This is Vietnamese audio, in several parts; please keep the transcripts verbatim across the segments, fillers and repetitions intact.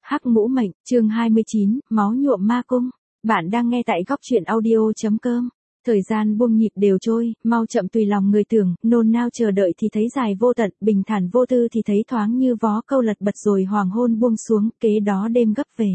Hắc Ngũ Mệnh, chương hai mươi chín, máu nhuộm ma cung. Bạn đang nghe tại góc truyện audio.com. Thời gian buông nhịp đều trôi, mau chậm tùy lòng người tưởng, nôn nao chờ đợi thì thấy dài vô tận, bình thản vô tư thì thấy thoáng như vó câu lật bật rồi hoàng hôn buông xuống, kế đó đêm gấp về.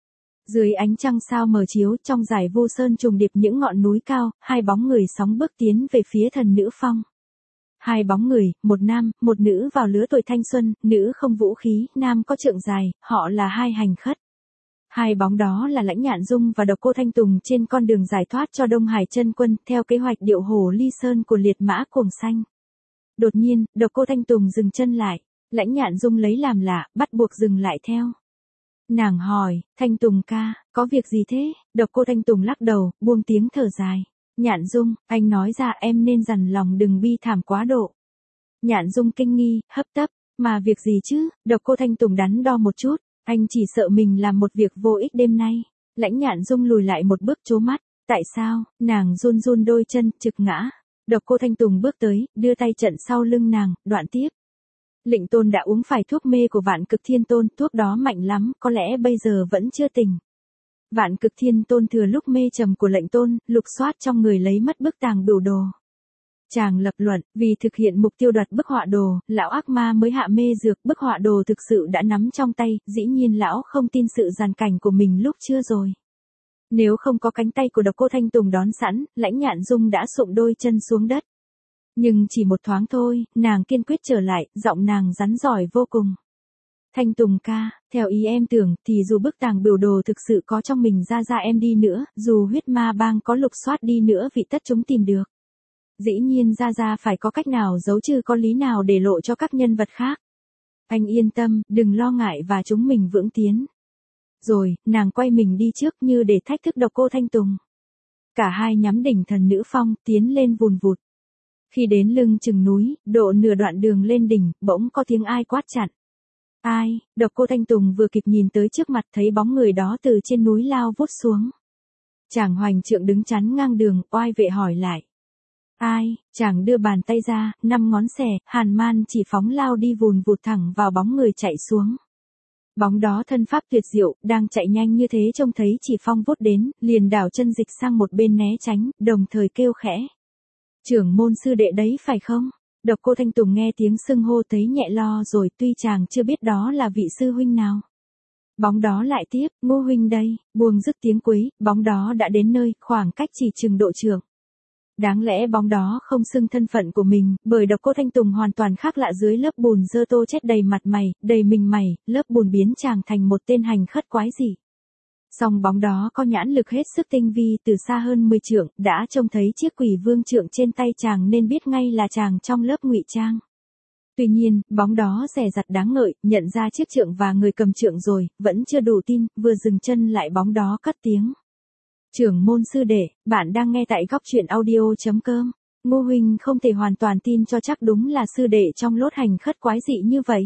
Dưới ánh trăng sao mờ chiếu, trong dải vô sơn trùng điệp những ngọn núi cao, hai bóng người sóng bước tiến về phía thần nữ phong. Hai bóng người, một nam, một nữ vào lứa tuổi thanh xuân, nữ không vũ khí, nam có trượng dài, họ là hai hành khất. Hai bóng đó là Lãnh Nhạn Dung và Độc Cô Thanh Tùng trên con đường giải thoát cho Đông Hải Chân Quân, theo kế hoạch điệu hổ ly sơn của liệt mã cuồng xanh. Đột nhiên, Độc Cô Thanh Tùng dừng chân lại, Lãnh Nhạn Dung lấy làm lạ, bắt buộc dừng lại theo. Nàng hỏi, Thanh Tùng ca, có việc gì thế? Độc Cô Thanh Tùng lắc đầu, buông tiếng thở dài. Nhạn Dung, anh nói ra em nên dằn lòng đừng bi thảm quá độ. Nhạn Dung kinh nghi, hấp tấp, mà việc gì chứ? Độc Cô Thanh Tùng đắn đo một chút, anh chỉ sợ mình làm một việc vô ích đêm nay. Lãnh Nhạn Dung lùi lại một bước trố mắt, tại sao? Nàng run run đôi chân, trực ngã. Độc Cô Thanh Tùng bước tới, đưa tay trận sau lưng nàng, đoạn tiếp. Lệnh Tôn đã uống phải thuốc mê của Vạn Cực Thiên Tôn, thuốc đó mạnh lắm, có lẽ bây giờ vẫn chưa tỉnh. Vạn Cực Thiên Tôn thừa lúc mê trầm của Lệnh Tôn, lục soát trong người lấy mất bức tàng biểu đồ. Chàng lập luận, vì thực hiện mục tiêu đoạt bức họa đồ, lão ác ma mới hạ mê dược, bức họa đồ thực sự đã nắm trong tay, dĩ nhiên lão không tin sự giàn cảnh của mình lúc chưa rồi. Nếu không có cánh tay của Độc Cô Thanh Tùng đón sẵn, Lãnh Nhạn Dung đã sụm đôi chân xuống đất. Nhưng chỉ một thoáng thôi, nàng kiên quyết trở lại, giọng nàng rắn giỏi vô cùng. Thanh Tùng ca, theo ý em tưởng, thì dù bức tàng biểu đồ thực sự có trong mình ra ra em đi nữa, dù huyết ma bang có lục soát đi nữa vì tất chúng tìm được. Dĩ nhiên ra ra phải có cách nào giấu chứ có lý nào để lộ cho các nhân vật khác. Anh yên tâm, đừng lo ngại và chúng mình vững tiến. Rồi, nàng quay mình đi trước như để thách thức Độc Cô Thanh Tùng. Cả hai nhắm đỉnh thần nữ phong, tiến lên vùn vụt. Khi đến lưng chừng núi, độ nửa đoạn đường lên đỉnh, bỗng có tiếng ai quát chặn. Ai? Độc Cô Thanh Tùng vừa kịp nhìn tới trước mặt thấy bóng người đó từ trên núi lao vút xuống. Chàng hoành trượng đứng chắn ngang đường, oai vệ hỏi lại. Ai? Chàng đưa bàn tay ra, năm ngón xẻ, hàn man chỉ phóng lao đi vùn vụt thẳng vào bóng người chạy xuống. Bóng đó thân pháp tuyệt diệu, đang chạy nhanh như thế trông thấy chỉ phong vút đến, liền đảo chân dịch sang một bên né tránh, đồng thời kêu khẽ. Trưởng môn sư đệ đấy phải không? Độc Cô Thanh Tùng nghe tiếng xưng hô thấy nhẹ lo rồi, tuy chàng chưa biết đó là vị sư huynh nào. Bóng đó lại tiếp, Ngô huynh đây, buông dứt tiếng cuối, bóng đó đã đến nơi, khoảng cách chỉ chừng độ trưởng. Đáng lẽ bóng đó không xưng thân phận của mình, bởi Độc Cô Thanh Tùng hoàn toàn khác lạ dưới lớp bùn dơ tô chết đầy mặt mày, đầy mình mày, lớp bùn biến chàng thành một tên hành khất quái dị. Song bóng đó có nhãn lực hết sức tinh vi, từ xa hơn mười trượng, đã trông thấy chiếc quỷ vương trượng trên tay chàng nên biết ngay là chàng trong lớp ngụy trang. Tuy nhiên, bóng đó dè dặt đáng ngợi, nhận ra chiếc trượng và người cầm trượng rồi, vẫn chưa đủ tin, vừa dừng chân lại bóng đó cất tiếng. Trưởng môn sư đệ, bạn đang nghe tại góc truyện audio.com. Ngô huynh không thể hoàn toàn tin cho chắc đúng là sư đệ trong lốt hành khất quái dị như vậy.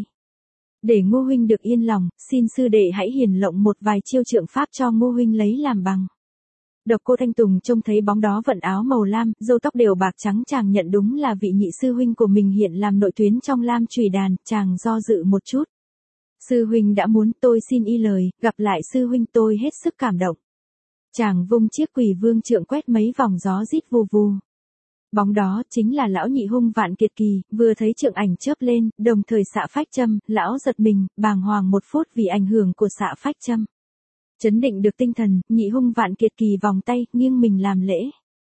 Để Ngô huynh được yên lòng, xin sư đệ hãy hiển lộng một vài chiêu trượng pháp cho Ngô huynh lấy làm bằng. Độc Cô Thanh Tùng trông thấy bóng đó vận áo màu lam, râu tóc đều bạc trắng, chàng nhận đúng là vị nhị sư huynh của mình hiện làm nội tuyến trong Lam Chùy Đàn, chàng do dự một chút. Sư huynh đã muốn, tôi xin y lời, gặp lại sư huynh tôi hết sức cảm động. Chàng vung chiếc quỷ vương trượng quét mấy vòng gió rít vù vù. Bóng đó chính là lão nhị hung Vạn Kiệt Kỳ, vừa thấy trượng ảnh chớp lên, đồng thời xạ phách châm, lão giật mình, bàng hoàng một phút vì ảnh hưởng của xạ phách châm. Chấn định được tinh thần, nhị hung Vạn Kiệt Kỳ vòng tay, nghiêng mình làm lễ.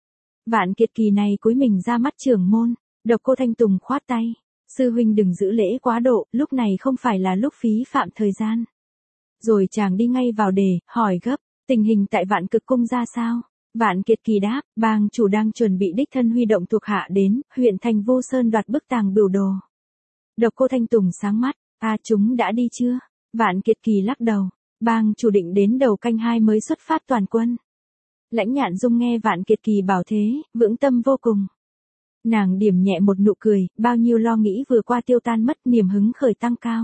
Vạn Kiệt Kỳ này cúi mình ra mắt trưởng môn, Độc Cô Thanh Tùng khoát tay. Sư huynh đừng giữ lễ quá độ, lúc này không phải là lúc phí phạm thời gian. Rồi chàng đi ngay vào đề, hỏi gấp, tình hình tại Vạn Cực Cung ra sao? Vạn Kiệt Kỳ đáp, bang chủ đang chuẩn bị đích thân huy động thuộc hạ đến, huyện thành Vô Sơn đoạt bức tàng biểu đồ. Độc Cô Thanh Tùng sáng mắt, à chúng đã đi chưa? Vạn Kiệt Kỳ lắc đầu, bang chủ định đến đầu canh hai mới xuất phát toàn quân. Lãnh Nhạn Dung nghe Vạn Kiệt Kỳ bảo thế, vững tâm vô cùng. Nàng điểm nhẹ một nụ cười, bao nhiêu lo nghĩ vừa qua tiêu tan mất, niềm hứng khởi tăng cao.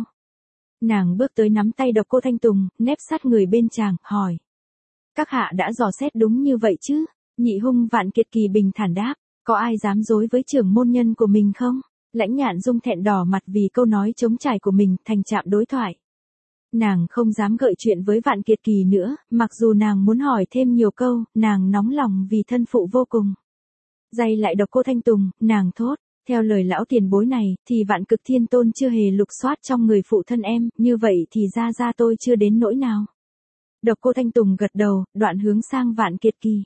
Nàng bước tới nắm tay Độc Cô Thanh Tùng, nép sát người bên chàng, hỏi. Các hạ đã dò xét đúng như vậy chứ? Nhị hung Vạn Kiệt Kỳ bình thản đáp, có ai dám dối với trưởng môn nhân của mình không? Lãnh Nhạn Dung thẹn đỏ mặt vì câu nói trống trải của mình, thành chạm đối thoại. Nàng không dám gợi chuyện với Vạn Kiệt Kỳ nữa, mặc dù nàng muốn hỏi thêm nhiều câu, nàng nóng lòng vì thân phụ vô cùng. Dây lại Độc Cô Thanh Tùng, nàng thốt, theo lời lão tiền bối này, thì Vạn Cực Thiên Tôn chưa hề lục soát trong người phụ thân em, như vậy thì ra ra tôi chưa đến nỗi nào. Độc Cô Thanh Tùng gật đầu, đoạn hướng sang Vạn Kiệt Kỳ.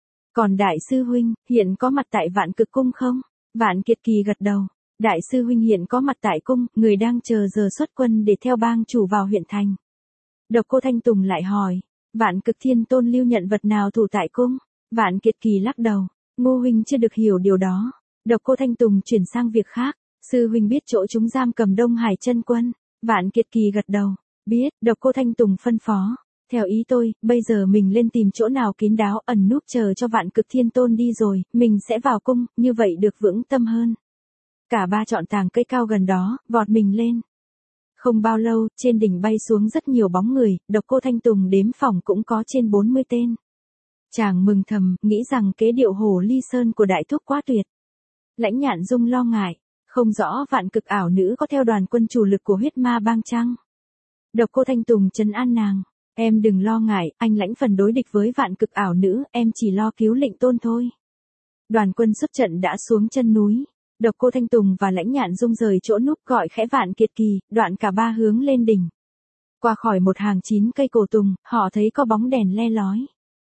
Còn đại sư huynh, hiện có mặt tại Vạn Cực Cung không? Vạn Kiệt Kỳ gật đầu. Đại sư huynh hiện có mặt tại cung, người đang chờ giờ xuất quân để theo bang chủ vào huyện thành. Độc Cô Thanh Tùng lại hỏi, Vạn Cực Thiên Tôn lưu nhận vật nào thủ tại cung? Vạn Kiệt Kỳ lắc đầu, Ngô huynh chưa được hiểu điều đó. Độc Cô Thanh Tùng chuyển sang việc khác, sư huynh biết chỗ chúng giam cầm Đông Hải chân quân. Vạn Kiệt Kỳ gật đầu, biết. Độc Cô Thanh Tùng phân phó, theo ý tôi, bây giờ mình lên tìm chỗ nào kín đáo ẩn núp chờ cho Vạn Cực Thiên Tôn đi rồi, mình sẽ vào cung, như vậy được vững tâm hơn. Cả ba chọn tàng cây cao gần đó, vọt mình lên. Không bao lâu, trên đỉnh bay xuống rất nhiều bóng người, Độc Cô Thanh Tùng đếm phòng cũng có trên bốn mươi tên. Chàng mừng thầm, nghĩ rằng kế điệu Hồ Ly Sơn của đại thúc quá tuyệt. Lãnh Nhạn Dung lo ngại, không rõ Vạn Cực ảo nữ có theo đoàn quân chủ lực của huyết ma bang chăng? Độc Cô Thanh Tùng trấn an nàng, em đừng lo ngại, anh lãnh phần đối địch với Vạn Cực ảo nữ, em chỉ lo cứu Lệnh Tôn thôi. Đoàn quân xuất trận đã xuống chân núi. Độc Cô Thanh Tùng và Lãnh Nhạn Dung rời chỗ núp gọi khẽ Vạn Kiệt Kỳ, đoạn cả ba hướng lên đỉnh. Qua khỏi một hàng chín cây cổ tùng, họ thấy có bóng đèn le lói.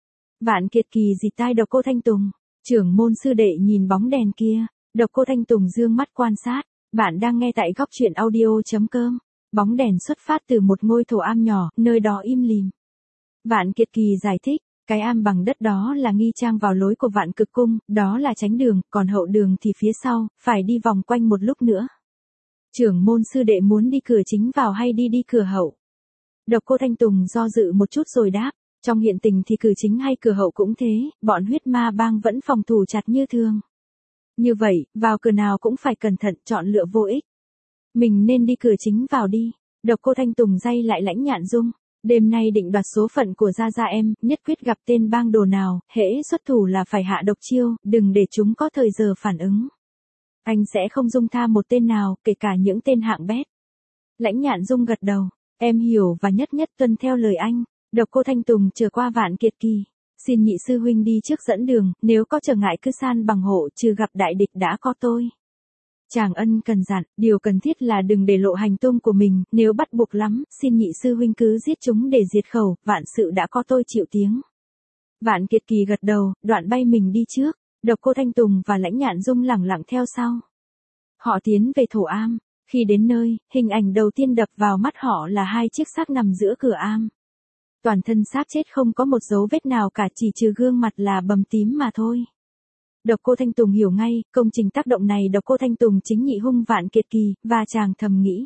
Vạn Kiệt Kỳ dịt tai Độc Cô Thanh Tùng, trưởng môn sư đệ nhìn bóng đèn kia. Độc Cô Thanh Tùng dương mắt quan sát, bạn đang nghe tại góc truyện audio chấm com. Bóng đèn xuất phát từ một ngôi thổ am nhỏ, nơi đó im lìm. Vạn Kiệt Kỳ giải thích, cái am bằng đất đó là nghi trang vào lối của Vạn Cực Cung, đó là tránh đường, còn hậu đường thì phía sau, phải đi vòng quanh một lúc nữa. Trưởng môn sư đệ muốn đi cửa chính vào hay đi đi cửa hậu? Độc Cô Thanh Tùng do dự một chút rồi đáp, trong hiện tình thì cửa chính hay cửa hậu cũng thế, bọn huyết ma bang vẫn phòng thủ chặt như thường. Như vậy, vào cửa nào cũng phải cẩn thận, chọn lựa vô ích. Mình nên đi cửa chính vào đi. Độc Cô Thanh Tùng dây lại Lãnh Nhạn Dung. Đêm nay định đoạt số phận của gia gia em, nhất quyết gặp tên bang đồ nào, hễ xuất thủ là phải hạ độc chiêu, đừng để chúng có thời giờ phản ứng. Anh sẽ không dung tha một tên nào, kể cả những tên hạng bét. Lãnh Nhạn Dung gật đầu, em hiểu và nhất nhất tuân theo lời anh. Độc Cô Thanh Tùng trở qua Vạn Kiệt Kỳ, xin nhị sư huynh đi trước dẫn đường, nếu có trở ngại cứ san bằng hộ, trừ gặp đại địch đã có tôi. Chàng ân cần dặn, điều cần thiết là đừng để lộ hành tung của mình, nếu bắt buộc lắm, xin nhị sư huynh cứ giết chúng để diệt khẩu, vạn sự đã có tôi chịu tiếng. Vạn Kiệt Kỳ gật đầu, đoạn bay mình đi trước, Độc Cô Thanh Tùng và Lãnh Nhạn Dung lẳng lặng theo sau. Họ tiến về thổ am, khi đến nơi, hình ảnh đầu tiên đập vào mắt họ là hai chiếc xác nằm giữa cửa am. Toàn thân xác chết không có một dấu vết nào cả, chỉ trừ gương mặt là bầm tím mà thôi. Độc Cô Thanh Tùng hiểu ngay, công trình tác động này Độc Cô Thanh Tùng chính nhị hung Vạn Kiệt Kỳ, và chàng thầm nghĩ.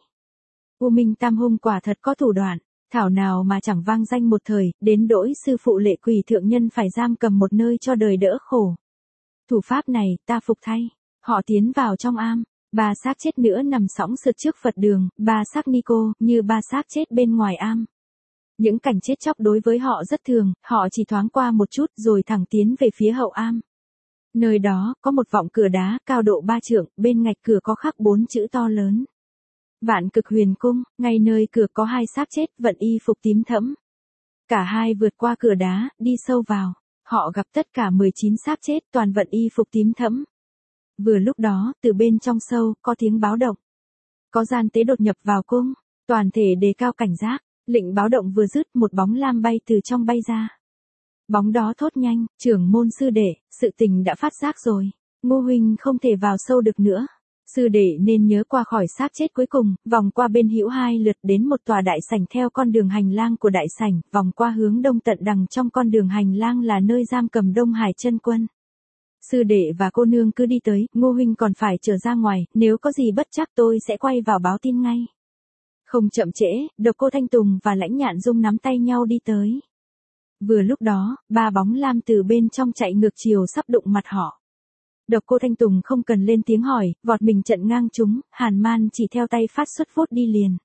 U Minh Tam hung quả thật có thủ đoạn, thảo nào mà chẳng vang danh một thời, đến đỗi sư phụ Lệ Quỷ thượng nhân phải giam cầm một nơi cho đời đỡ khổ. Thủ pháp này, ta phục thay. Họ tiến vào trong am, ba xác chết nữa nằm sõng sượt trước Phật đường, ba xác ni cô, như ba xác chết bên ngoài am. Những cảnh chết chóc đối với họ rất thường, họ chỉ thoáng qua một chút rồi thẳng tiến về phía hậu am. Nơi đó, có một vọng cửa đá, cao độ ba trượng, bên ngạch cửa có khắc bốn chữ to lớn. Vạn Cực Huyền Cung, ngay nơi cửa có hai xác chết, vận y phục tím thẫm. Cả hai vượt qua cửa đá, đi sâu vào. Họ gặp tất cả mười chín xác chết, toàn vận y phục tím thẫm. Vừa lúc đó, từ bên trong sâu, có tiếng báo động. Có gian tế đột nhập vào cung, toàn thể đề cao cảnh giác. Lệnh báo động vừa dứt, một bóng lam bay từ trong bay ra. Bóng đó thốt nhanh, trưởng môn sư đệ, sự tình đã phát giác rồi. Ngô huynh không thể vào sâu được nữa. Sư đệ nên nhớ qua khỏi xác chết cuối cùng, vòng qua bên hữu hai lượt đến một tòa đại sảnh theo con đường hành lang của đại sảnh, vòng qua hướng đông tận đằng trong con đường hành lang là nơi giam cầm Đông Hải chân quân. Sư đệ và cô nương cứ đi tới, Ngô huynh còn phải trở ra ngoài, nếu có gì bất chắc tôi sẽ quay vào báo tin ngay. Không chậm trễ, Độc Cô Thanh Tùng và Lãnh Nhạn Dung nắm tay nhau đi tới. Vừa lúc đó, ba bóng lam từ bên trong chạy ngược chiều sắp đụng mặt họ. Độc Cô Thanh Tùng không cần lên tiếng hỏi, vọt mình trận ngang chúng, Hàn Man chỉ theo tay phát xuất vút đi liền.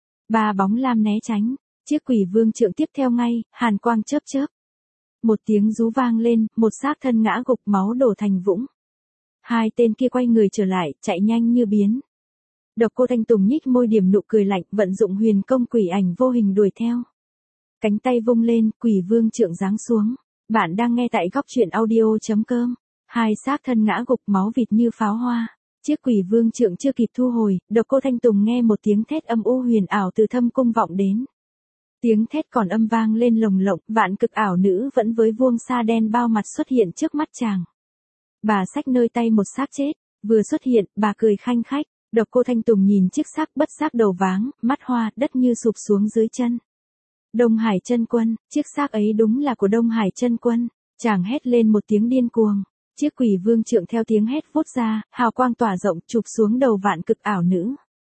Ba bóng lam né tránh, chiếc Quỷ Vương trượng tiếp theo ngay, hàn quang chớp chớp. Một tiếng rú vang lên, một xác thân ngã gục máu đổ thành vũng. Hai tên kia quay người trở lại, chạy nhanh như biến. Độc Cô Thanh Tùng nhích môi điểm nụ cười lạnh, vận dụng huyền công quỷ ảnh vô hình đuổi theo. Cánh tay vung lên, quỷ vương trượng giáng xuống. Bạn đang nghe tại góc truyện audio chấm com. Hai xác thân ngã gục, máu vịt như pháo hoa. Chiếc quỷ vương trượng chưa kịp thu hồi, Độc Cô Thanh Tùng nghe một tiếng thét âm u huyền ảo từ thâm cung vọng đến. Tiếng thét còn âm vang lên lồng lộng, vạn cực ảo nữ vẫn với vuông sa đen bao mặt xuất hiện trước mắt chàng. Bà xách nơi tay một xác chết, vừa xuất hiện, bà cười khanh khách. Độc Cô Thanh Tùng nhìn chiếc xác bất giác đầu váng, mắt hoa, đất như sụp xuống dưới chân. Đông Hải Chân Quân, chiếc xác ấy đúng là của Đông Hải Chân Quân. Chàng hét lên một tiếng điên cuồng. Chiếc quỷ vương trượng theo tiếng hét vút ra, hào quang tỏa rộng chụp xuống đầu vạn cực ảo nữ.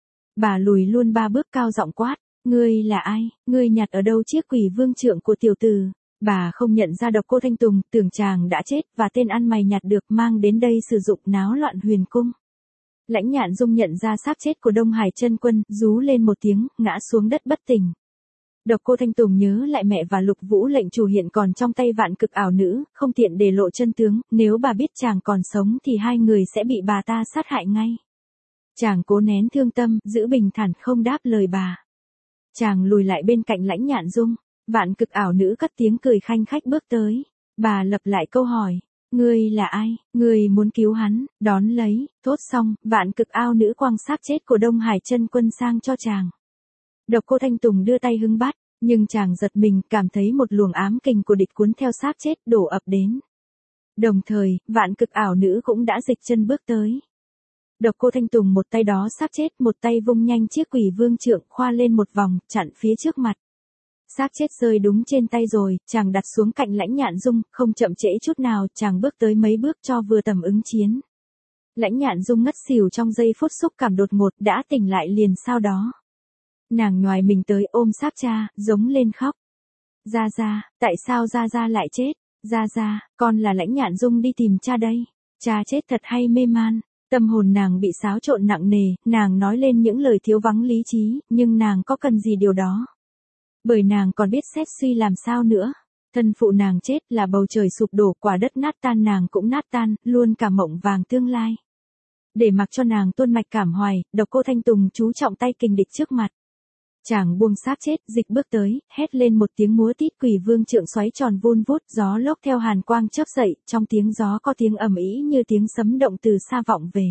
Bà lùi luôn ba bước cao giọng quát, ngươi là ai, ngươi nhặt ở đâu chiếc quỷ vương trượng của tiểu tử? Bà không nhận ra Độc Cô Thanh Tùng, tưởng chàng đã chết và tên ăn mày nhặt được mang đến đây sử dụng náo loạn huyền cung. Lãnh Nhạn Dung nhận ra xác chết của Đông Hải Chân Quân, rú lên một tiếng, ngã xuống đất bất tỉnh. Độc Cô Thanh Tùng nhớ lại mẹ và Lục Vũ lệnh chủ hiện còn trong tay vạn cực ảo nữ, không tiện để lộ chân tướng, nếu bà biết chàng còn sống thì hai người sẽ bị bà ta sát hại ngay. Chàng cố nén thương tâm, giữ bình thản không đáp lời bà. Chàng lùi lại bên cạnh Lãnh Nhạn Dung, vạn cực ảo nữ cất tiếng cười khanh khách bước tới. Bà lặp lại câu hỏi, ngươi là ai, ngươi muốn cứu hắn, đón lấy, thốt xong, vạn cực ao nữ quăng xác chết của Đông Hải Chân Quân sang cho chàng. Độc Cô Thanh Tùng đưa tay hứng bắt, nhưng chàng giật mình, cảm thấy một luồng ám kình của địch cuốn theo xác chết đổ ập đến. Đồng thời, vạn cực ảo nữ cũng đã dịch chân bước tới. Độc Cô Thanh Tùng một tay đó xác chết, một tay vung nhanh chiếc quỷ vương trượng khoa lên một vòng, chặn phía trước mặt. Xác chết rơi đúng trên tay rồi, chàng đặt xuống cạnh Lãnh Nhạn Dung, không chậm trễ chút nào, chàng bước tới mấy bước cho vừa tầm ứng chiến. Lãnh Nhạn Dung ngất xỉu trong giây phút xúc cảm đột ngột, đã tỉnh lại liền sau đó. Nàng nhoài mình tới ôm xác cha, giống lên khóc. Gia Gia, tại sao Gia Gia lại chết? Gia Gia, con là Lãnh Nhạn Dung đi tìm cha đây. Cha chết thật hay mê man. Tâm hồn nàng bị xáo trộn nặng nề, nàng nói lên những lời thiếu vắng lý trí, nhưng nàng có cần gì điều đó? Bởi nàng còn biết xét suy làm sao nữa. Thân phụ nàng chết là bầu trời sụp đổ, quả đất nát tan nàng cũng nát tan, luôn cả mộng vàng tương lai. Để mặc cho nàng tuôn mạch cảm hoài, Độc Cô Thanh Tùng chú trọng tay kình địch trước mặt. Chàng buông xác chết, dịch bước tới, hét lên một tiếng múa tít, quỷ vương trượng xoáy tròn vun vút, gió lốc theo hàn quang chớp dậy, trong tiếng gió có tiếng ầm ĩ như tiếng sấm động từ xa vọng về.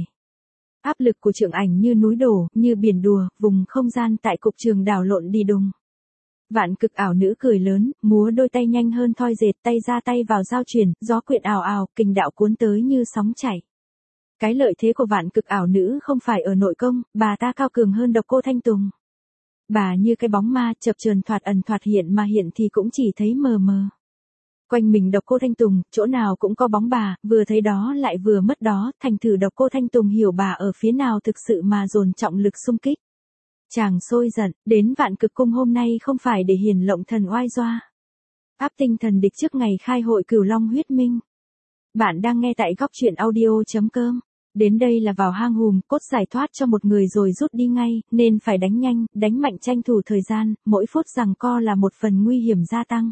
Áp lực của trượng ảnh như núi đổ, như biển đùa, vùng không gian tại cục trường đảo lộn đi đùng. Vạn cực ảo nữ cười lớn, múa đôi tay nhanh hơn thoi dệt, tay ra tay vào giao chuyển, gió quyện ào ào, kình đạo cuốn tới như sóng chảy. Cái lợi thế của vạn cực ảo nữ không phải ở nội công, bà ta cao cường hơn Độc Cô Thanh Tùng. Bà như cái bóng ma, chập chờn thoạt ẩn thoạt hiện, mà hiện thì cũng chỉ thấy mờ mờ. Quanh mình Độc Cô Thanh Tùng, chỗ nào cũng có bóng bà, vừa thấy đó lại vừa mất đó, thành thử Độc Cô Thanh Tùng hiểu bà ở phía nào thực sự mà dồn trọng lực xung kích. Chàng sôi giận, đến vạn cực cung hôm nay không phải để hiển lộng thần oai doa. Áp tinh thần địch trước ngày khai hội Cửu Long huyết minh. Bạn đang nghe tại góc truyện audio chấm com. Đến đây là vào hang hùm, cốt giải thoát cho một người rồi rút đi ngay, nên phải đánh nhanh, đánh mạnh tranh thủ thời gian, mỗi phút giằng co là một phần nguy hiểm gia tăng.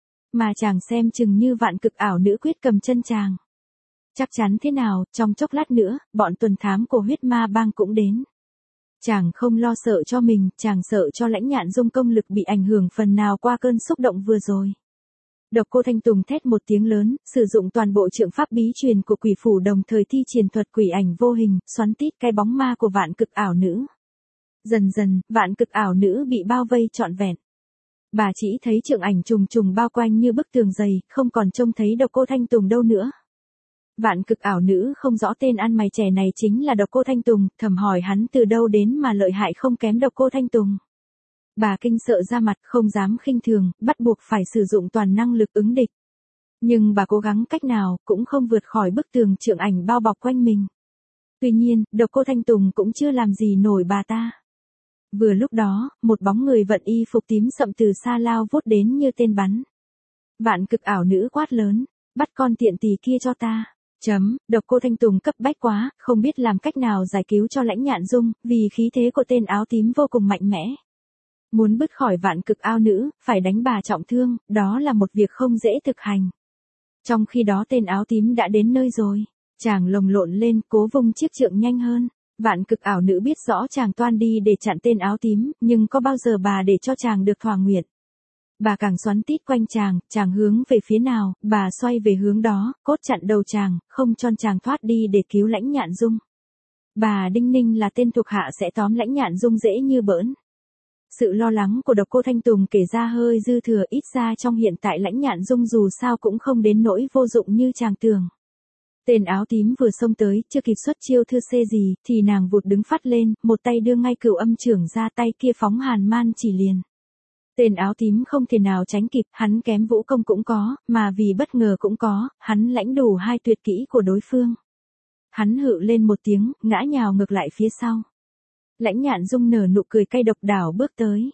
Mà chàng xem chừng như vạn cực ảo nữ quyết cầm chân chàng. Chắc chắn thế nào, trong chốc lát nữa, bọn tuần thám của huyết ma bang cũng đến. Chàng không lo sợ cho mình, chàng sợ cho Lãnh Nhạn Dung công lực bị ảnh hưởng phần nào qua cơn xúc động vừa rồi. Độc Cô Thanh Tùng thét một tiếng lớn, sử dụng toàn bộ trượng pháp bí truyền của quỷ phủ, đồng thời thi triển thuật quỷ ảnh vô hình, xoắn tít cái bóng ma của vạn cực ảo nữ. Dần dần, vạn cực ảo nữ bị bao vây trọn vẹn. Bà chỉ thấy trượng ảnh trùng trùng bao quanh như bức tường dày, không còn trông thấy Độc Cô Thanh Tùng đâu nữa. Vạn cực ảo nữ không rõ tên ăn mày trẻ này chính là Độc Cô Thanh Tùng, thầm hỏi hắn từ đâu đến mà lợi hại không kém Độc Cô Thanh Tùng. Bà kinh sợ ra mặt, không dám khinh thường, bắt buộc phải sử dụng toàn năng lực ứng địch. Nhưng bà cố gắng cách nào, cũng không vượt khỏi bức tường trượng ảnh bao bọc quanh mình. Tuy nhiên, Độc Cô Thanh Tùng cũng chưa làm gì nổi bà ta. Vừa lúc đó, một bóng người vận y phục tím sậm từ xa lao vút đến như tên bắn. Vạn cực ảo nữ quát lớn, bắt con tiện tỳ kia cho ta. Chấm, Độc Cô Thanh Tùng cấp bách quá, không biết làm cách nào giải cứu cho Lãnh Nhạn Dung, vì khí thế của tên áo tím vô cùng mạnh mẽ. Muốn bứt khỏi vạn cực ao nữ, phải đánh bà trọng thương, đó là một việc không dễ thực hành. Trong khi đó tên áo tím đã đến nơi rồi, chàng lồng lộn lên, cố vung chiếc trượng nhanh hơn. Vạn cực ảo nữ biết rõ chàng toan đi để chặn tên áo tím, nhưng có bao giờ bà để cho chàng được thỏa nguyện. Bà càng xoắn tít quanh chàng, chàng hướng về phía nào, bà xoay về hướng đó, cốt chặn đầu chàng, không cho chàng thoát đi để cứu Lãnh Nhạn Dung. Bà đinh ninh là tên thuộc hạ sẽ tóm Lãnh Nhạn Dung dễ như bỡn. Sự lo lắng của Độc Cô Thanh Tùng kể ra hơi dư thừa, ít ra trong hiện tại Lãnh Nhạn Dung dù sao cũng không đến nỗi vô dụng như chàng tưởng. Tên áo tím vừa xông tới, chưa kịp xuất chiêu thưa xê gì, thì nàng vụt đứng phát lên, một tay đưa ngay Cửu Âm Chưởng ra, tay kia phóng Hàn Man chỉ liền. Tên áo tím không thể nào tránh kịp, hắn kém vũ công cũng có, mà vì bất ngờ cũng có, hắn lãnh đủ hai tuyệt kỹ của đối phương. Hắn hự lên một tiếng, ngã nhào ngược lại phía sau. Lãnh Nhạn Dung nở nụ cười cay độc, đảo bước tới.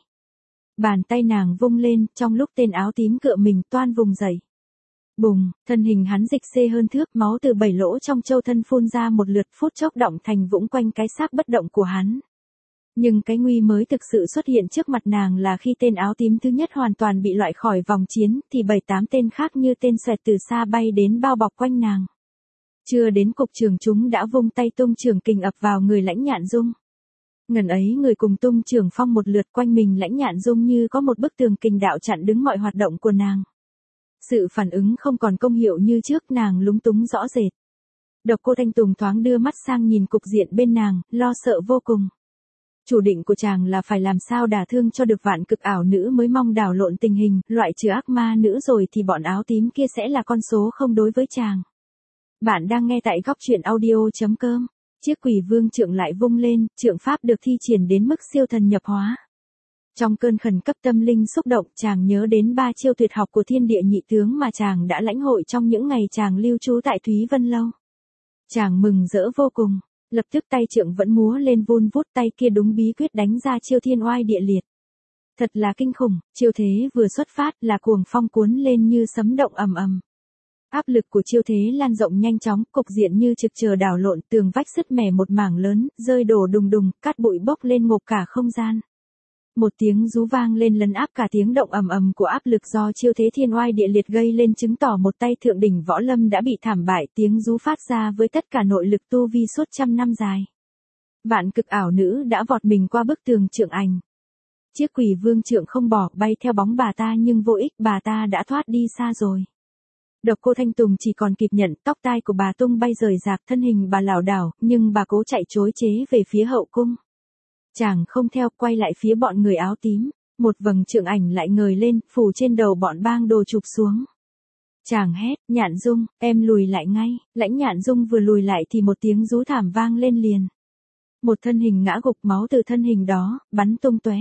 Bàn tay nàng vung lên, trong lúc tên áo tím cựa mình toan vùng dậy. Bùng, thân hình hắn dịch xê hơn thước, máu từ bảy lỗ trong châu thân phun ra một lượt, phút chốc đọng thành vũng quanh cái xác bất động của hắn. Nhưng cái nguy mới thực sự xuất hiện trước mặt nàng là khi tên áo tím thứ nhất hoàn toàn bị loại khỏi vòng chiến, thì bảy tám tên khác như tên xoẹt từ xa bay đến bao bọc quanh nàng. Chưa đến cục trường chúng đã vung tay tung trường kình ập vào người Lãnh Nhạn Dung. Ngần ấy người cùng tung trường phong một lượt, quanh mình Lãnh Nhạn Dung như có một bức tường kình đạo chặn đứng mọi hoạt động của nàng. Sự phản ứng không còn công hiệu như trước, nàng lúng túng rõ rệt. Độc Cô Thanh Tùng thoáng đưa mắt sang nhìn cục diện bên nàng, lo sợ vô cùng. Chủ định của chàng là phải làm sao đả thương cho được vạn cực ảo nữ mới mong đảo lộn tình hình, loại trừ ác ma nữ rồi thì bọn áo tím kia sẽ là con số không đối với chàng. Bạn đang nghe tại góc truyện audio chấm com. Chiếc Quỷ Vương trượng lại vung lên, trượng pháp được thi triển đến mức siêu thần nhập hóa. Trong cơn khẩn cấp tâm linh xúc động, chàng nhớ đến ba chiêu tuyệt học của Thiên Địa Nhị Tướng mà chàng đã lãnh hội trong những ngày chàng lưu trú tại Thúy Vân Lâu. Chàng mừng rỡ vô cùng, lập tức tay trượng vẫn múa lên vun vút, tay kia đúng bí quyết đánh ra chiêu Thiên Oai Địa Liệt. Thật là kinh khủng, chiêu thế vừa xuất phát là cuồng phong cuốn lên như sấm động ầm ầm. Áp lực của chiêu thế lan rộng nhanh chóng, cục diện như trực chờ đảo lộn, tường vách sứt mẻ một mảng lớn, rơi đổ đùng đùng, cát bụi bốc lên ngộp cả không gian. Một tiếng rú vang lên lấn áp cả tiếng động ầm ầm của áp lực do chiêu thế Thiên Oai Địa Liệt gây lên, chứng tỏ một tay thượng đỉnh võ lâm đã bị thảm bại. Tiếng rú phát ra với tất cả nội lực tu vi suốt trăm năm dài. Vạn cực ảo nữ đã vọt mình qua bức tường trượng ảnh. Chiếc Quỷ Vương trượng không bỏ bay theo bóng bà ta, nhưng vô ích, bà ta đã thoát đi xa rồi. Độc Cô Thanh Tùng chỉ còn kịp nhận, tóc tai của bà tung bay rời rạc, thân hình bà lảo đảo, nhưng bà cố chạy trối chế về phía hậu cung. Chàng không theo, quay lại phía bọn người áo tím, một vầng trượng ảnh lại ngời lên, phủ trên đầu bọn bang đồ chụp xuống. Chàng hét, Nhạn Dung, em lùi lại ngay. Lãnh Nhạn Dung vừa lùi lại thì một tiếng rú thảm vang lên liền. Một thân hình ngã gục, máu từ thân hình đó bắn tung tóe.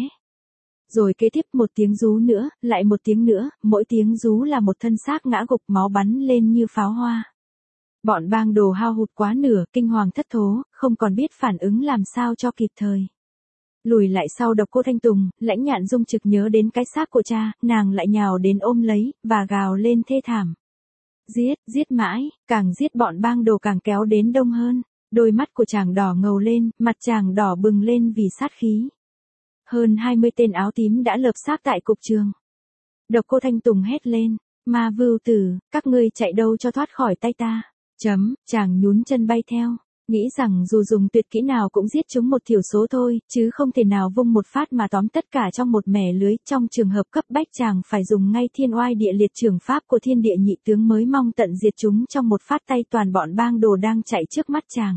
Rồi kế tiếp một tiếng rú nữa, lại một tiếng nữa, mỗi tiếng rú là một thân xác ngã gục, máu bắn lên như pháo hoa. Bọn bang đồ hao hụt quá nửa, kinh hoàng thất thố, không còn biết phản ứng làm sao cho kịp thời. Lùi lại sau Độc Cô Thanh Tùng, Lãnh Nhạn Dung trực nhớ đến cái xác của cha, nàng lại nhào đến ôm lấy, và gào lên thê thảm. Giết, giết mãi, càng giết bọn bang đồ càng kéo đến đông hơn. Đôi mắt của chàng đỏ ngầu lên, mặt chàng đỏ bừng lên vì sát khí. Hơn hai mươi tên áo tím đã lợp xác tại cục trường. Độc Cô Thanh Tùng hét lên, Ma Vưu Tử, các ngươi chạy đâu cho thoát khỏi tay ta. Chấm, chàng nhún chân bay theo, nghĩ rằng dù dùng tuyệt kỹ nào cũng giết chúng một thiểu số thôi, chứ không thể nào vung một phát mà tóm tất cả trong một mẻ lưới. Trong trường hợp cấp bách chàng phải dùng ngay Thiên Oai Địa Liệt, trường pháp của Thiên Địa Nhị Tướng, mới mong tận diệt chúng trong một phát tay toàn bọn bang đồ đang chạy trước mắt chàng.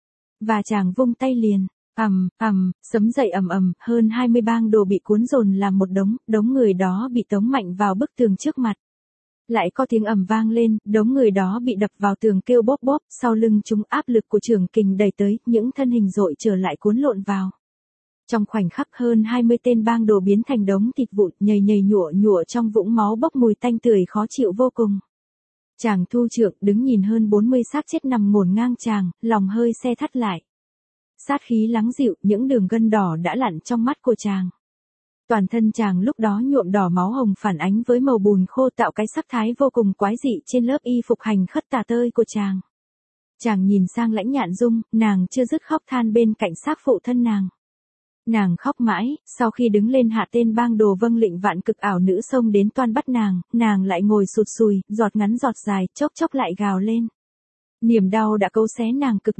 Và chàng vung tay liền. Ầm, ầm, sấm dậy ầm ầm, hơn hai mươi bang đồ bị cuốn dồn làm một đống, đống người đó bị tống mạnh vào bức tường trước mặt. Lại có tiếng ầm vang lên, đống người đó bị đập vào tường kêu bóp bóp, sau lưng chúng áp lực của chưởng kình đẩy tới, những thân hình dội trở lại cuốn lộn vào. Trong khoảnh khắc hơn hai mươi tên bang đồ biến thành đống thịt vụn, nhầy nhầy nhụa nhụa trong vũng máu bốc mùi tanh tưởi khó chịu vô cùng. Chàng thu trượng đứng nhìn hơn bốn mươi xác chết nằm ngổn ngang chàng, lòng hơi se thắt lại. Sát khí lắng dịu, những đường gân đỏ đã lặn trong mắt của chàng. Toàn thân chàng lúc đó nhuộm đỏ máu hồng, phản ánh với màu bùn khô tạo cái sắc thái vô cùng quái dị trên lớp y phục hành khất tà tơi của chàng. Chàng nhìn sang Lãnh Nhạn Dung, nàng chưa dứt khóc than bên cạnh xác phụ thân nàng. Nàng khóc mãi, sau khi đứng lên hạ tên bang đồ vâng lệnh vạn cực ảo nữ xông đến toan bắt nàng, nàng lại ngồi sụt sùi, giọt ngắn giọt dài, chốc chốc lại gào lên. Niềm đau đã cấu xé nàng cực độ.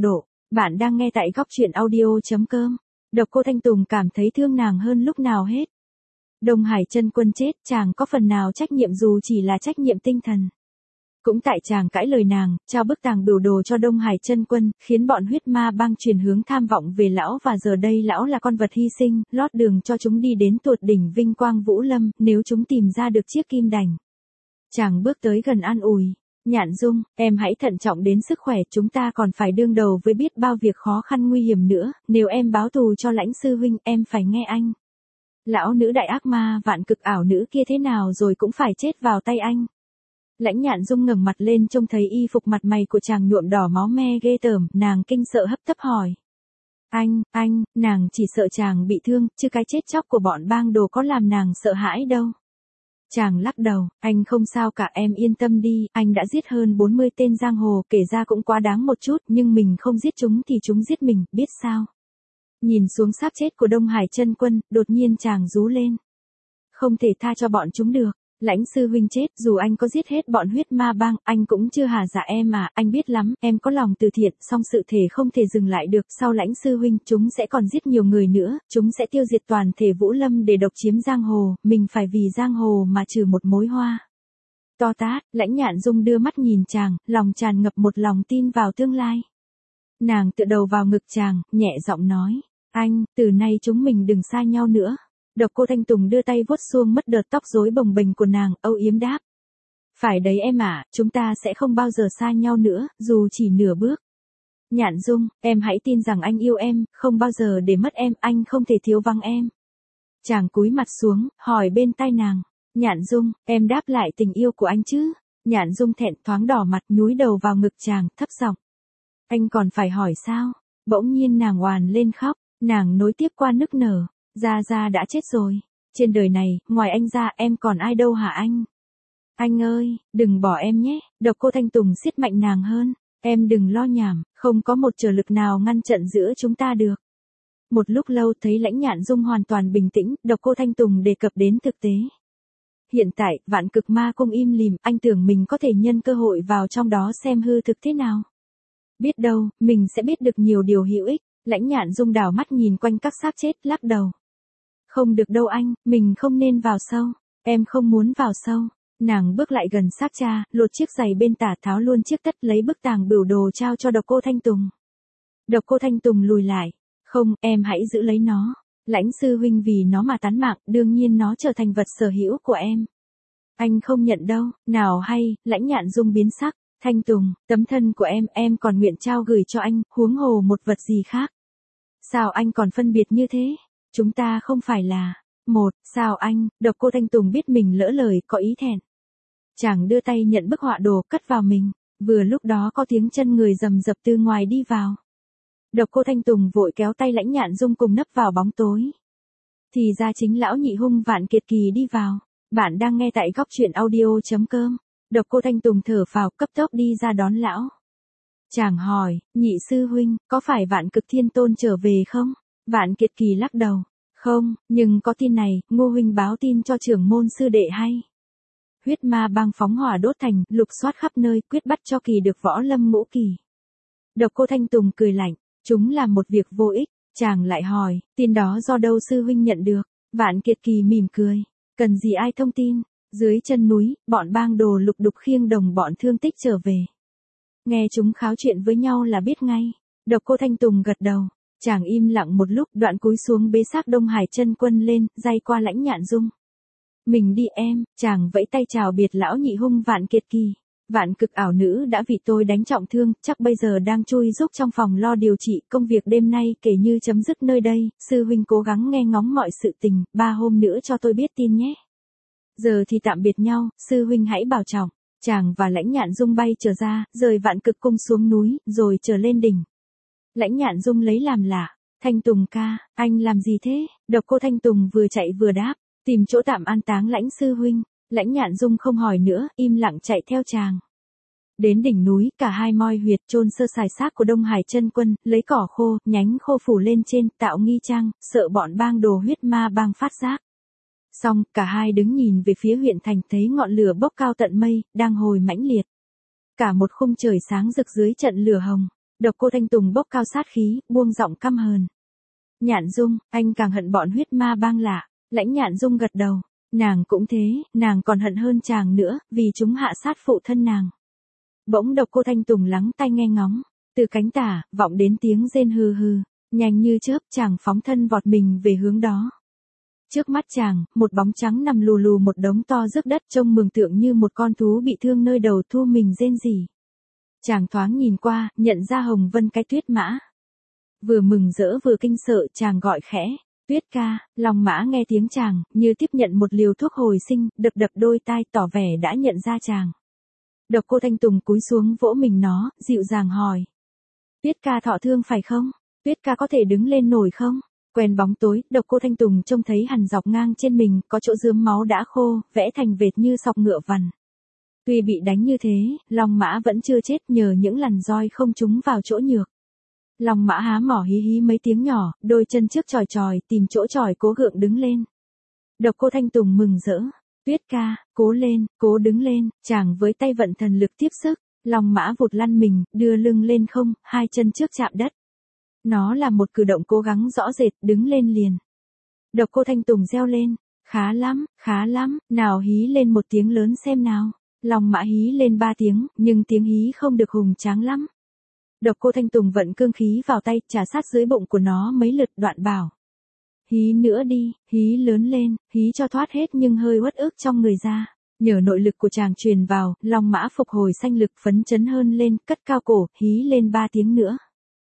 Bạn đang nghe tại góc chuyện audio.com. Độc Cô Thanh Tùng cảm thấy thương nàng hơn lúc nào hết. Đông Hải Chân Quân chết, chàng có phần nào trách nhiệm dù chỉ là trách nhiệm tinh thần. Cũng tại chàng cãi lời nàng, trao bức tàng biểu đồ cho Đông Hải Chân Quân, khiến bọn huyết ma bang chuyển hướng tham vọng về lão và giờ đây lão là con vật hy sinh, lót đường cho chúng đi đến tuột đỉnh vinh quang Vũ Lâm, nếu chúng tìm ra được chiếc kim đành. Chàng bước tới gần an ủi. Nhạn Dung, em hãy thận trọng đến sức khỏe, chúng ta còn phải đương đầu với biết bao việc khó khăn nguy hiểm nữa, nếu em báo thù cho Lãnh sư huynh, em phải nghe anh. Lão nữ đại ác ma vạn cực ảo nữ kia thế nào rồi cũng phải chết vào tay anh. Lãnh Nhạn Dung ngẩng mặt lên trông thấy y phục mặt mày của chàng nhuộm đỏ máu me ghê tởm, nàng kinh sợ hấp tấp hỏi. Anh, anh, nàng chỉ sợ chàng bị thương, chứ cái chết chóc của bọn bang đồ có làm nàng sợ hãi đâu. Chàng lắc đầu, anh không sao cả, em yên tâm đi, anh đã giết hơn bốn mươi tên giang hồ, kể ra cũng quá đáng một chút, nhưng mình không giết chúng thì chúng giết mình, biết sao. Nhìn xuống xác chết của Đông Hải Chân Quân, đột nhiên chàng rú lên. Không thể tha cho bọn chúng được. Lãnh sư huynh chết, dù anh có giết hết bọn huyết ma bang, anh cũng chưa hà dạ em mà, anh biết lắm, em có lòng từ thiện, song sự thể không thể dừng lại được, sau Lãnh sư huynh, chúng sẽ còn giết nhiều người nữa, chúng sẽ tiêu diệt toàn thể Vũ Lâm để độc chiếm giang hồ, mình phải vì giang hồ mà trừ một mối hoa. To tát, Lãnh Nhạn Dung đưa mắt nhìn chàng, lòng tràn ngập một lòng tin vào tương lai. Nàng tựa đầu vào ngực chàng, nhẹ giọng nói, anh, từ nay chúng mình đừng xa nhau nữa. Độc Cô Thanh Tùng đưa tay vuốt xuông mất đợt tóc rối bồng bềnh của nàng, âu yếm đáp. Phải đấy em ạ, chúng ta sẽ không bao giờ xa nhau nữa, dù chỉ nửa bước. Nhạn Dung, em hãy tin rằng anh yêu em, không bao giờ để mất em, anh không thể thiếu vắng em. Chàng cúi mặt xuống, hỏi bên tai nàng. Nhạn Dung, em đáp lại tình yêu của anh chứ? Nhạn Dung thẹn thoáng đỏ mặt nhúi đầu vào ngực chàng, thấp giọng. Anh còn phải hỏi sao? Bỗng nhiên nàng oàn lên khóc, nàng nối tiếp qua nức nở. Gia Gia đã chết rồi. Trên đời này, ngoài anh ra em còn ai đâu hả anh? Anh ơi, đừng bỏ em nhé. Độc Cô Thanh Tùng siết mạnh nàng hơn. Em đừng lo nhảm, không có một trở lực nào ngăn trận giữa chúng ta được. Một lúc lâu thấy Lãnh Nhạn Dung hoàn toàn bình tĩnh, Độc Cô Thanh Tùng đề cập đến thực tế. Hiện tại, Vạn Cực Ma Cung im lìm, anh tưởng mình có thể nhân cơ hội vào trong đó xem hư thực thế nào. Biết đâu, mình sẽ biết được nhiều điều hữu ích. Lãnh Nhạn Dung đảo mắt nhìn quanh các xác chết, lắc đầu. Không được đâu anh, mình không nên vào sâu, em không muốn vào sâu. Nàng bước lại gần xác cha, lột chiếc giày bên tả tháo luôn chiếc tất lấy bức tàng biểu đồ trao cho Độc Cô Thanh Tùng. Độc Cô Thanh Tùng lùi lại, không, em hãy giữ lấy nó. Lãnh sư huynh vì nó mà tán mạng, đương nhiên nó trở thành vật sở hữu của em. Anh không nhận đâu, nào hay, Lãnh Nhạn Dung biến sắc, Thanh Tùng, tấm thân của em, em còn nguyện trao gửi cho anh, huống hồ một vật gì khác. Sao anh còn phân biệt như thế? Chúng ta không phải là một, sao anh? Độc Cô Thanh Tùng biết mình lỡ lời, có ý thẹn. Chàng đưa tay nhận bức họa đồ, cất vào mình. Vừa lúc đó có tiếng chân người rầm rập từ ngoài đi vào. Độc Cô Thanh Tùng vội kéo tay Lãnh Nhạn Dung cùng nấp vào bóng tối. Thì ra chính lão nhị hung Vạn Kiệt Kỳ đi vào. Bạn đang nghe tại góc chuyện audio.com. Độc Cô Thanh Tùng thở phào, cấp tốc đi ra đón lão. Chàng hỏi, nhị sư huynh, có phải Vạn Cực Thiên Tôn trở về không? Vạn Kiệt Kỳ lắc đầu. Không, nhưng có tin này, Ngô huynh báo tin cho trưởng môn sư đệ hay. Huyết ma bang phóng hỏa đốt thành, lục soát khắp nơi, quyết bắt cho Kỳ được võ lâm ngũ kỳ. Độc Cô Thanh Tùng cười lạnh, chúng là một việc vô ích. Chàng lại hỏi, tin đó do đâu sư huynh nhận được? Vạn Kiệt Kỳ mỉm cười, cần gì ai thông tin? Dưới chân núi, bọn bang đồ lục đục khiêng đồng bọn thương tích trở về. Nghe chúng kháo chuyện với nhau là biết ngay. Độc Cô Thanh Tùng gật đầu. Chàng im lặng một lúc, đoạn cúi xuống bế xác Đông Hải Chân Quân lên, day qua Lãnh Nhạn Dung. Mình đi em, chàng vẫy tay chào biệt lão nhị hung Vạn Kiệt Kỳ. Vạn Cực ảo nữ đã vì tôi đánh trọng thương, chắc bây giờ đang chui rúc trong phòng lo điều trị, công việc đêm nay kể như chấm dứt nơi đây, sư huynh cố gắng nghe ngóng mọi sự tình, ba hôm nữa cho tôi biết tin nhé. Giờ thì tạm biệt nhau, sư huynh hãy bảo trọng. Chàng và Lãnh Nhạn Dung bay trở ra, rời Vạn Cực cung xuống núi, rồi trở lên đỉnh. Lãnh Nhạn Dung lấy làm lạ, Thanh Tùng ca, anh làm gì thế? Độc Cô Thanh Tùng vừa chạy vừa đáp, tìm chỗ tạm an táng Lãnh sư huynh. Lãnh Nhạn Dung không hỏi nữa, im lặng chạy theo chàng. Đến đỉnh núi, cả hai moi huyệt chôn sơ sài xác của Đông Hải Chân Quân, lấy cỏ khô, nhánh khô phủ lên trên, tạo nghi trang, sợ bọn bang đồ huyết ma bang phát giác. Xong, cả hai đứng nhìn về phía huyện thành, thấy ngọn lửa bốc cao tận mây, đang hồi mãnh liệt. Cả một khung trời sáng rực dưới trận lửa hồng. Độc Cô Thanh Tùng bốc cao sát khí, buông giọng căm hờn. Nhạn Dung, anh càng hận bọn huyết ma bang lạ. Lãnh Nhạn Dung gật đầu. Nàng cũng thế, nàng còn hận hơn chàng nữa, vì chúng hạ sát phụ thân nàng. Bỗng Độc Cô Thanh Tùng lắng tai nghe ngóng. Từ cánh tả, vọng đến tiếng rên hừ hừ. Nhanh như chớp chàng phóng thân vọt mình về hướng đó. Trước mắt chàng, một bóng trắng nằm lù lù một đống to rước đất trông mường tượng như một con thú bị thương nơi đầu thu mình rên rỉ. Chàng thoáng nhìn qua, nhận ra Hồng Vân cái Tuyết Mã. Vừa mừng rỡ vừa kinh sợ chàng gọi khẽ, Tuyết ca, Long Mã nghe tiếng chàng, như tiếp nhận một liều thuốc hồi sinh, đập đập đôi tai tỏ vẻ đã nhận ra chàng. Độc Cô Thanh Tùng cúi xuống vỗ mình nó, dịu dàng hỏi. Tuyết ca thọ thương phải không? Tuyết ca có thể đứng lên nổi không? Quen bóng tối, Độc Cô Thanh Tùng trông thấy hằn dọc ngang trên mình, có chỗ rướm máu đã khô, vẽ thành vệt như sọc ngựa vằn. Tuy bị đánh như thế, Long Mã vẫn chưa chết nhờ những lằn roi không trúng vào chỗ nhược. Long Mã há mỏ hí hí mấy tiếng nhỏ, đôi chân trước chòi chòi, tìm chỗ chòi cố gượng đứng lên. Độc Cô Thanh Tùng mừng rỡ. Tuyết ca, cố lên, cố đứng lên, chàng với tay vận thần lực tiếp sức. Long Mã vụt lăn mình, đưa lưng lên không, hai chân trước chạm đất. Nó là một cử động cố gắng rõ rệt, đứng lên liền. Độc Cô Thanh Tùng reo lên. Khá lắm, khá lắm, nào hí lên một tiếng lớn xem nào. Long Mã hí lên ba tiếng, nhưng tiếng hí không được hùng tráng lắm. Độc Cô Thanh Tùng vận cương khí vào tay, trà sát dưới bụng của nó mấy lượt, đoạn bảo. Hí nữa đi, hí lớn lên, hí cho thoát hết nhưng hơi uất ức trong người ra. Nhờ nội lực của chàng truyền vào, Long Mã phục hồi sanh lực phấn chấn hơn lên, cất cao cổ, hí lên ba tiếng nữa.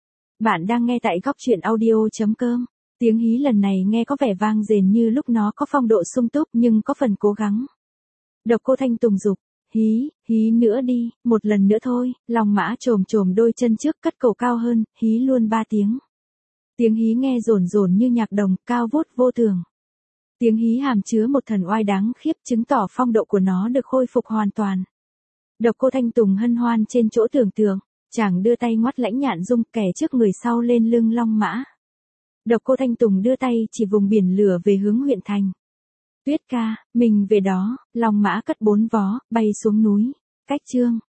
Bạn đang nghe tại góc truyện audio chấm com. Tiếng hí lần này nghe có vẻ vang dền như lúc nó có phong độ sung túc nhưng có phần cố gắng. Độc Cô Thanh Tùng dục. Hí, hí nữa đi, một lần nữa thôi. Long Mã trồm trồm đôi chân trước, cất cổ cao hơn, hí luôn ba tiếng. Tiếng hí nghe rồn rồn như nhạc đồng, cao vút vô thường. Tiếng hí hàm chứa một thần oai đáng khiếp, chứng tỏ phong độ của nó được khôi phục hoàn toàn. Độc Cô Thanh Tùng hân hoan trên chỗ tưởng tượng, chàng đưa tay ngoắt Lãnh Nhạn Dung kẻ trước người sau lên lưng Long Mã. Độc Cô Thanh Tùng đưa tay chỉ vùng biển lửa về hướng huyện thành. Tuyết ca, mình về đó. Long Mã cất bốn vó, bay xuống núi. Cách chương.